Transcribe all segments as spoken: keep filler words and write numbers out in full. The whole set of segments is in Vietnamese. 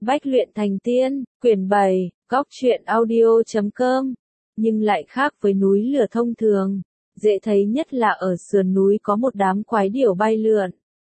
Bách luyện thành tiên, quyển bảy, góc truyện audio chấm com. Nhưng lại khác với núi lửa thông thường, dễ thấy nhất là ở sườn núi có một đám quái điểu bay lượn.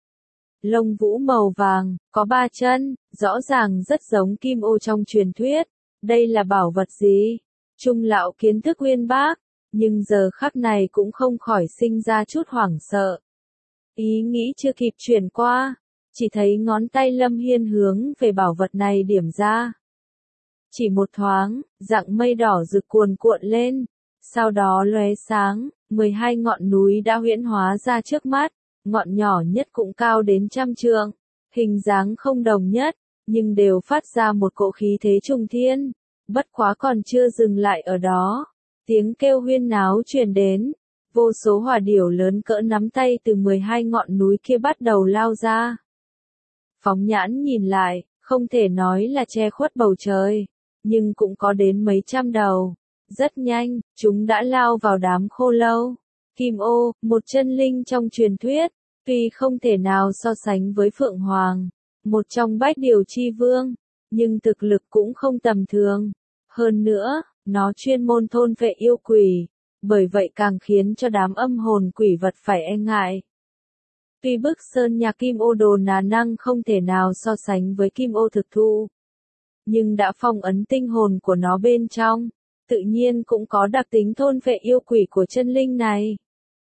Lông vũ màu vàng, có ba chân, rõ ràng rất giống kim ô trong truyền thuyết. Đây là bảo vật gì? Trung lão kiến thức uyên bác, nhưng giờ khắc này cũng không khỏi sinh ra chút hoảng sợ. Ý nghĩ chưa kịp chuyển qua, chỉ thấy ngón tay Lâm Hiên hướng về bảo vật này điểm ra. Chỉ một thoáng, dạng mây đỏ rực cuồn cuộn lên, sau đó lóe sáng, mười hai ngọn núi đã huyễn hóa ra trước mắt, ngọn nhỏ nhất cũng cao đến trăm trượng, hình dáng không đồng nhất, nhưng đều phát ra một cỗ khí thế trùng thiên. Bất quá còn chưa dừng lại ở đó, tiếng kêu huyên náo truyền đến, vô số hỏa điểu lớn cỡ nắm tay từ mười hai ngọn núi kia bắt đầu lao ra. Phóng nhãn nhìn lại, không thể nói là che khuất bầu trời, nhưng cũng có đến mấy trăm đầu. Rất nhanh, chúng đã lao vào đám khô lâu. Kim ô, một chân linh trong truyền thuyết, tuy không thể nào so sánh với Phượng Hoàng, một trong bách điều chi vương, nhưng thực lực cũng không tầm thường. Hơn nữa, nó chuyên môn thôn vệ yêu quỷ, bởi vậy càng khiến cho đám âm hồn quỷ vật phải e ngại. Tuy bức sơn nhà kim ô đồ nà năng không thể nào so sánh với kim ô thực thụ, nhưng đã phong ấn tinh hồn của nó bên trong, tự nhiên cũng có đặc tính thôn vệ yêu quỷ của chân linh này.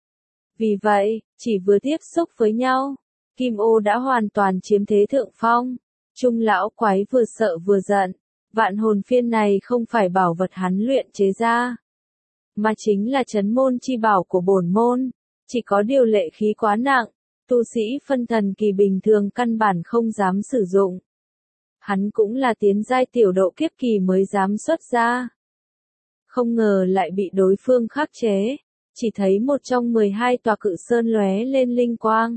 Vì vậy, chỉ vừa tiếp xúc với nhau, kim ô đã hoàn toàn chiếm thế thượng phong. Trung lão quái vừa sợ vừa giận, vạn hồn phiên này không phải bảo vật hắn luyện chế ra, mà chính là trấn môn chi bảo của bổn môn, chỉ có điều lệ khí quá nặng, tu sĩ phân thần kỳ bình thường căn bản không dám sử dụng. Hắn cũng là tiến giai tiểu độ kiếp kỳ mới dám xuất ra. Không ngờ lại bị đối phương khắc chế, chỉ thấy một trong mười hai tòa cự sơn lóe lên linh quang.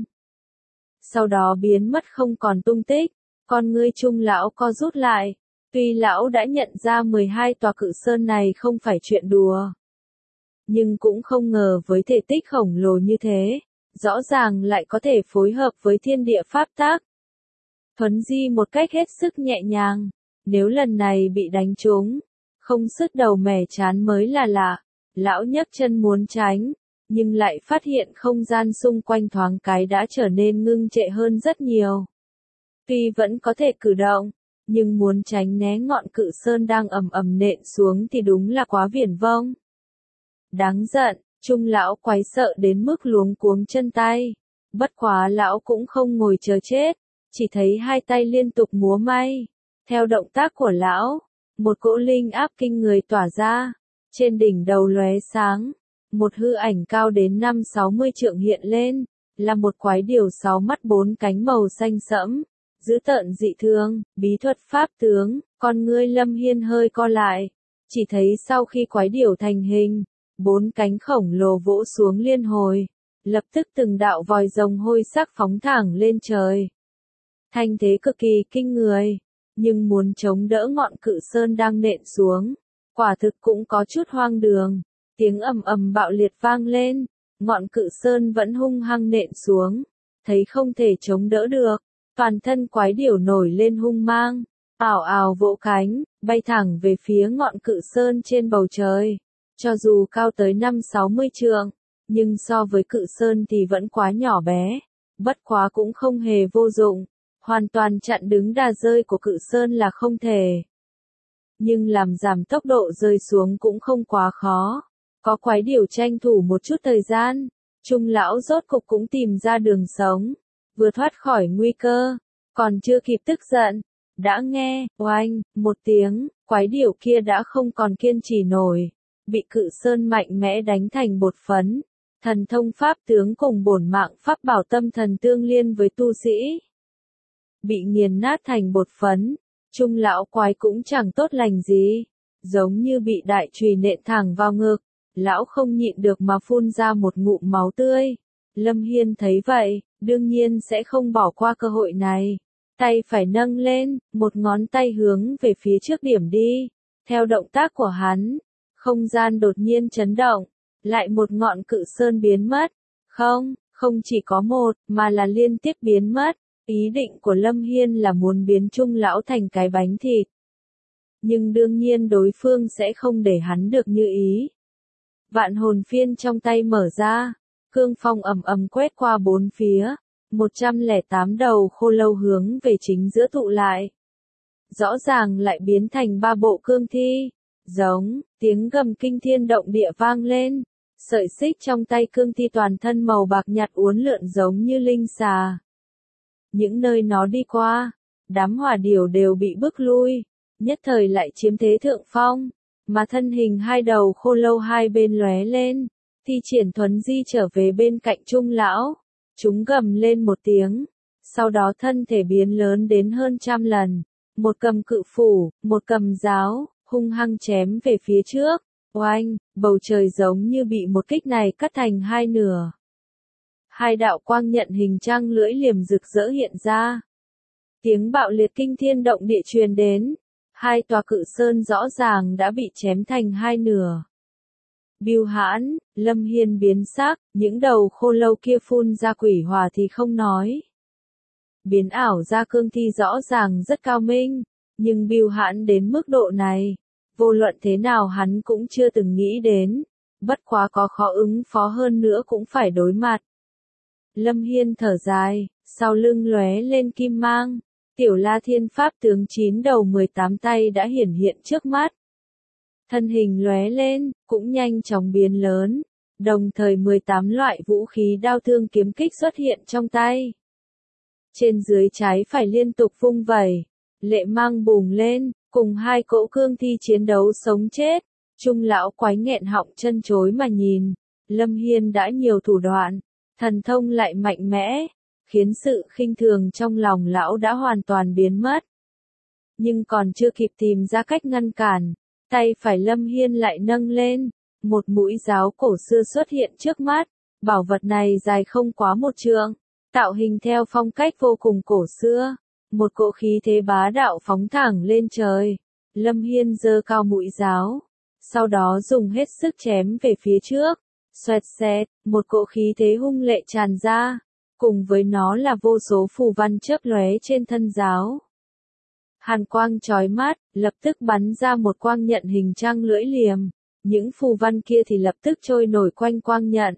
Sau đó biến mất không còn tung tích, con ngươi Trung lão co rút lại, tuy lão đã nhận ra mười hai tòa cự sơn này không phải chuyện đùa, nhưng cũng không ngờ với thể tích khổng lồ như thế, rõ ràng lại có thể phối hợp với thiên địa pháp tắc. Thuấn di một cách hết sức nhẹ nhàng, nếu lần này bị đánh trúng, không sứt đầu mẻ chán mới là lạ. Lão nhấc chân muốn tránh, nhưng lại phát hiện không gian xung quanh thoáng cái đã trở nên ngưng trệ hơn rất nhiều. Tuy vẫn có thể cử động, nhưng muốn tránh né ngọn cự sơn đang ầm ầm nện xuống thì đúng là quá viển vông. Đáng giận, Trung lão quái sợ đến mức luống cuống chân tay. Bất quá lão cũng không ngồi chờ chết, chỉ thấy hai tay liên tục múa may. Theo động tác của lão, một cỗ linh áp kinh người tỏa ra. Trên đỉnh đầu lóe sáng, một hư ảnh cao đến năm sáu mươi trượng hiện lên, là một quái điểu sáu mắt bốn cánh màu xanh sẫm, dữ tợn dị thường, bí thuật pháp tướng. Con ngươi Lâm Hiên hơi co lại, chỉ thấy sau khi quái điểu thành hình, bốn cánh khổng lồ vỗ xuống liên hồi, lập tức từng đạo vòi rồng hôi sắc phóng thẳng lên trời. Thanh thế cực kỳ kinh người, nhưng muốn chống đỡ ngọn cự sơn đang nện xuống, quả thực cũng có chút hoang đường. Tiếng ầm ầm bạo liệt vang lên, ngọn cự sơn vẫn hung hăng nện xuống, thấy không thể chống đỡ được, toàn thân quái điểu nổi lên hung mang, ảo ảo vỗ cánh, bay thẳng về phía ngọn cự sơn trên bầu trời. Cho dù cao tới năm sáu mươi trượng, nhưng so với cự sơn thì vẫn quá nhỏ bé, bất quá cũng không hề vô dụng, hoàn toàn chặn đứng đà rơi của cự sơn là không thể. Nhưng làm giảm tốc độ rơi xuống cũng không quá khó. Có quái điểu tranh thủ một chút thời gian, Trung lão rốt cục cũng tìm ra đường sống, vừa thoát khỏi nguy cơ, còn chưa kịp tức giận, đã nghe, oanh, một tiếng, quái điểu kia đã không còn kiên trì nổi, bị cự sơn mạnh mẽ đánh thành bột phấn. Thần thông pháp tướng cùng bổn mạng pháp bảo tâm thần tương liên với tu sĩ, bị nghiền nát thành bột phấn. Trung lão quái cũng chẳng tốt lành gì, giống như bị đại chùy nện thẳng vào ngực, lão không nhịn được mà phun ra một ngụm máu tươi. Lâm Hiên thấy vậy, đương nhiên sẽ không bỏ qua cơ hội này, tay phải nâng lên, một ngón tay hướng về phía trước điểm đi. Theo động tác của hắn, không gian đột nhiên chấn động, lại một ngọn cự sơn biến mất. Không, không chỉ có một, mà là liên tiếp biến mất. Ý định của Lâm Hiên là muốn biến Trung lão thành cái bánh thịt. Nhưng đương nhiên đối phương sẽ không để hắn được như ý. Vạn hồn phiên trong tay mở ra, cương phong ầm ầm quét qua bốn phía, một trăm lẻ tám đầu khô lâu hướng về chính giữa tụ lại. Rõ ràng lại biến thành ba bộ cương thi, giống, tiếng gầm kinh thiên động địa vang lên, sợi xích trong tay cương thi toàn thân màu bạc nhạt uốn lượn giống như linh xà. Những nơi nó đi qua, đám hỏa điểu đều bị bức lui, nhất thời lại chiếm thế thượng phong, mà thân hình hai đầu khô lâu hai bên lóe lên, thi triển thuấn di trở về bên cạnh Trung lão. Chúng gầm lên một tiếng, sau đó thân thể biến lớn đến hơn trăm lần, một cầm cự phủ, một cầm giáo, hung hăng chém về phía trước. Oanh, bầu trời giống như bị một kích này cắt thành hai nửa. Hai đạo quang nhận hình trăng lưỡi liềm rực rỡ hiện ra. Tiếng bạo liệt kinh thiên động địa truyền đến, hai tòa cự sơn rõ ràng đã bị chém thành hai nửa. Bưu hãn, Lâm Hiên biến sắc, những đầu khô lâu kia phun ra quỷ hỏa thì không nói. Biến ảo ra cương thi rõ ràng rất cao minh, nhưng bưu hãn đến mức độ này, vô luận thế nào hắn cũng chưa từng nghĩ đến, bất quá có khó ứng phó hơn nữa cũng phải đối mặt. Lâm Hiên thở dài, sau lưng lóe lên kim mang, tiểu La Thiên Pháp tướng chín đầu mười tám tay đã hiển hiện trước mắt. Thân hình lóe lên, cũng nhanh chóng biến lớn, đồng thời mười tám loại vũ khí đao thương kiếm kích xuất hiện trong tay. Trên dưới trái phải liên tục vung vẩy, lệ mang bùng lên, cùng hai cỗ cương thi chiến đấu sống chết. Trung lão quái nghẹn họng chân chối mà nhìn, Lâm Hiên đã nhiều thủ đoạn, thần thông lại mạnh mẽ, khiến sự khinh thường trong lòng lão đã hoàn toàn biến mất. Nhưng còn chưa kịp tìm ra cách ngăn cản, tay phải Lâm Hiên lại nâng lên, một mũi giáo cổ xưa xuất hiện trước mắt, bảo vật này dài không quá một trượng, tạo hình theo phong cách vô cùng cổ xưa, một cỗ khí thế bá đạo phóng thẳng lên trời. Lâm Hiên giơ cao mũi giáo, sau đó dùng hết sức chém về phía trước, xoẹt xẹt, một cỗ khí thế hung lệ tràn ra, cùng với nó là vô số phù văn chớp lóe trên thân giáo. Hàn quang chói mắt, lập tức bắn ra một quang nhận hình trăng lưỡi liềm, những phù văn kia thì lập tức trôi nổi quanh quang nhận,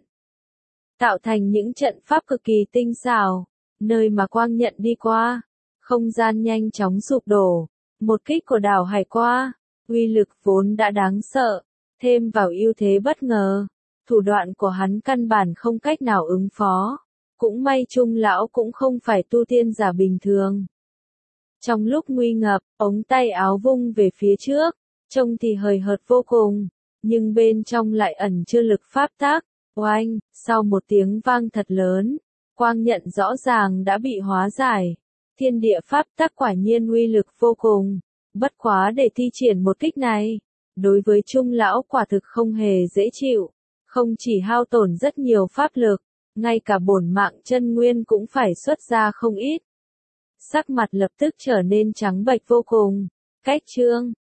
tạo thành những trận pháp cực kỳ tinh xảo, nơi mà quang nhận đi qua, không gian nhanh chóng sụp đổ. Một kích của Đào Hải qua, uy lực vốn đã đáng sợ, thêm vào ưu thế bất ngờ, thủ đoạn của hắn căn bản không cách nào ứng phó. Cũng may Trung lão cũng không phải tu tiên giả bình thường. Trong lúc nguy ngập, ống tay áo vung về phía trước, trông thì hời hợt vô cùng, nhưng bên trong lại ẩn chứa lực pháp tắc. Oanh, sau một tiếng vang thật lớn, quang nhận rõ ràng đã bị hóa giải. Thiên địa pháp tắc quả nhiên uy lực vô cùng, bất quá để thi triển một kích này, đối với Trung lão quả thực không hề dễ chịu, không chỉ hao tổn rất nhiều pháp lực, ngay cả bổn mạng chân nguyên cũng phải xuất ra không ít. Sắc mặt lập tức trở nên trắng bệch vô cùng. Cách chương